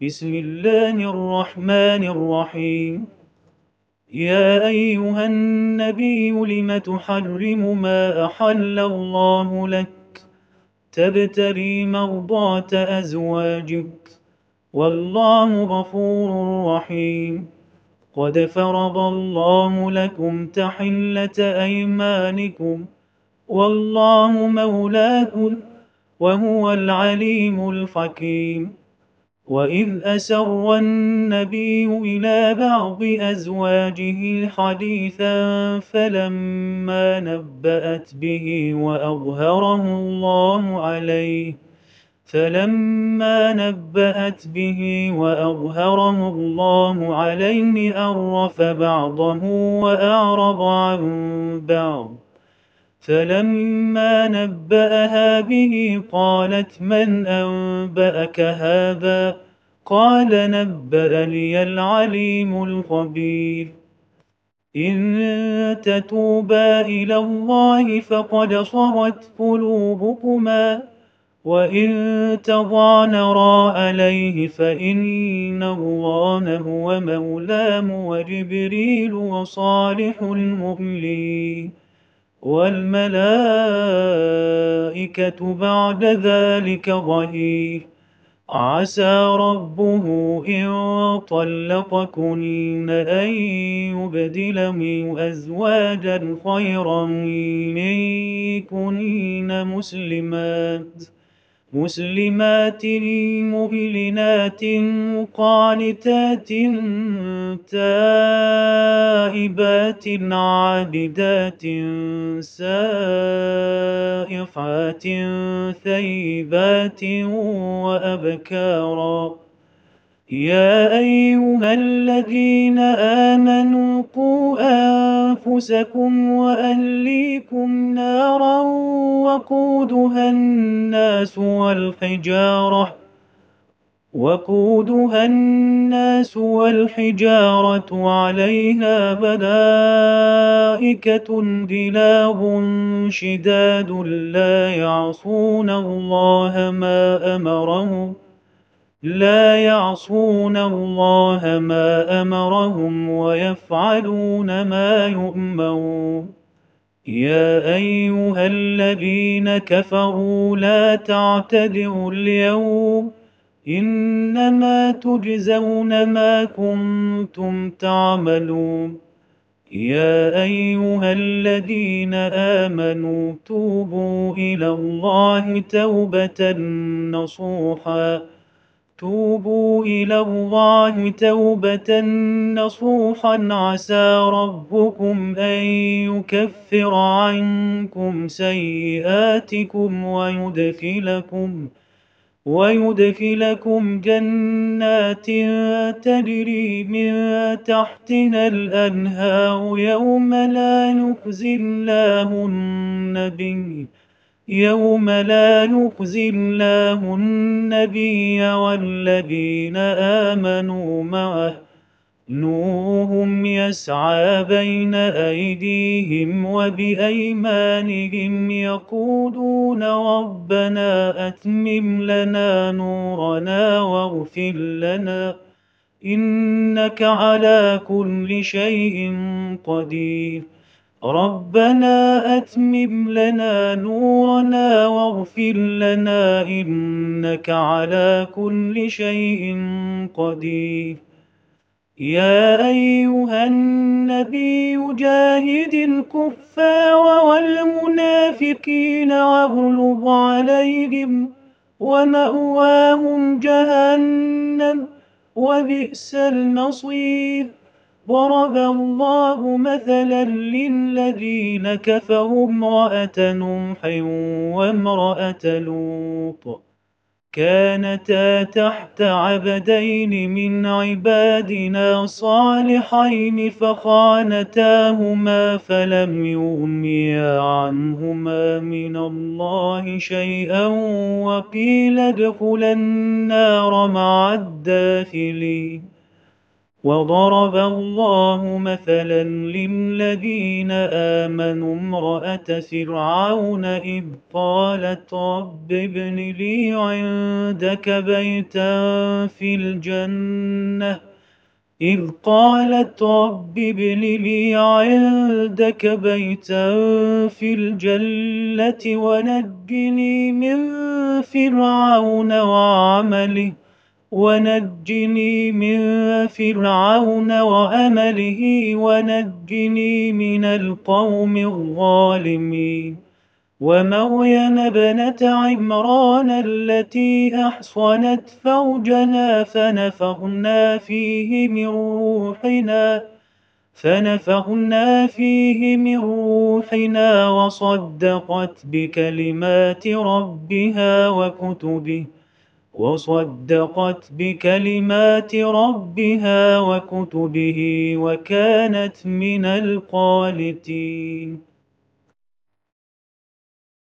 بسم الله الرحمن الرحيم. يا أيها النبي لم تحرم ما أحل الله لك تبتغي مرضات أزواجك والله غفور رحيم. قد فرض الله لكم تحلة أيمانكم والله مولاكم وهو العليم الحكيم. وإذ أسر النبي إلى بعض أزواجه حديثا فلما نبأت به وأظهره الله عليه عرف بعضه وأعرض عن بعض. فلما نبأها به قالت من أنبأك هذا؟ قال نبأني العليم الخبير. إن تتوبا إلى الله فقد صغت قلوبكما وإن تظاهرا عليه فإن الله هو مولاه وجبريل وصالح المؤمنين والملائكة بعد ذلك ظهير. عسى ربه إن طلقكن أن يبدله أزواجا خيرا منكن مسلمات مؤمنات قانتات تائبات عابدات سائحات ثيبات وأبكارا. يا أيها الذين آمنوا قوا أنفسكم وأهليكم نارا وقودها الناس والحجارة عليها ملائكة غلاظ شداد لا يعصون الله ما أمرهم ويفعلون ما يؤمرون. يا أيها الذين كفروا لا تعتذروا اليوم إنما تجزون ما كنتم تعملون. يا أيها الذين آمنوا توبوا إلى الله توبة نصوحا عسى ربكم أن يكفر عنكم سيئاتكم ويدخلكم جنات تجري من تحتها الأنهار يوم لا نخزي الله النبي والذين آمنوا معه نورهم يسعى بين أيديهم وبأيمانهم يقولون ربنا أتمم لنا نورنا واغفر لنا إنك على كل شيء قدير. ربنا أتمم لنا نورنا واغفر لنا إنك على كل شيء قدير. يا أيها النبي جاهد الكفار والمنافقين واغلظ عليهم ومأواهم جهنم وبئس المصير. ضرب الله مثلا للذين كفروا امرأة نوح وامرأة لوط كانتا تحت عبدين من عبادنا صالحين فخانتاهما فلم يغنيا عنهما من الله شيئا وقيل ادخلا النار مع الداخلين. وضرب الله مثلا للذين آمنوا امرأة فرعون إذ قالت رب ابن لي عندك بيتا في الجنة ونجني من فرعون وعمله ونجني من القوم الظالمين ومريم ابنة عمران التي أحصنت فرجها فنفخنا فيه من روحنا وصدقت بكلمات ربها وكتبه وكانت من القانتين.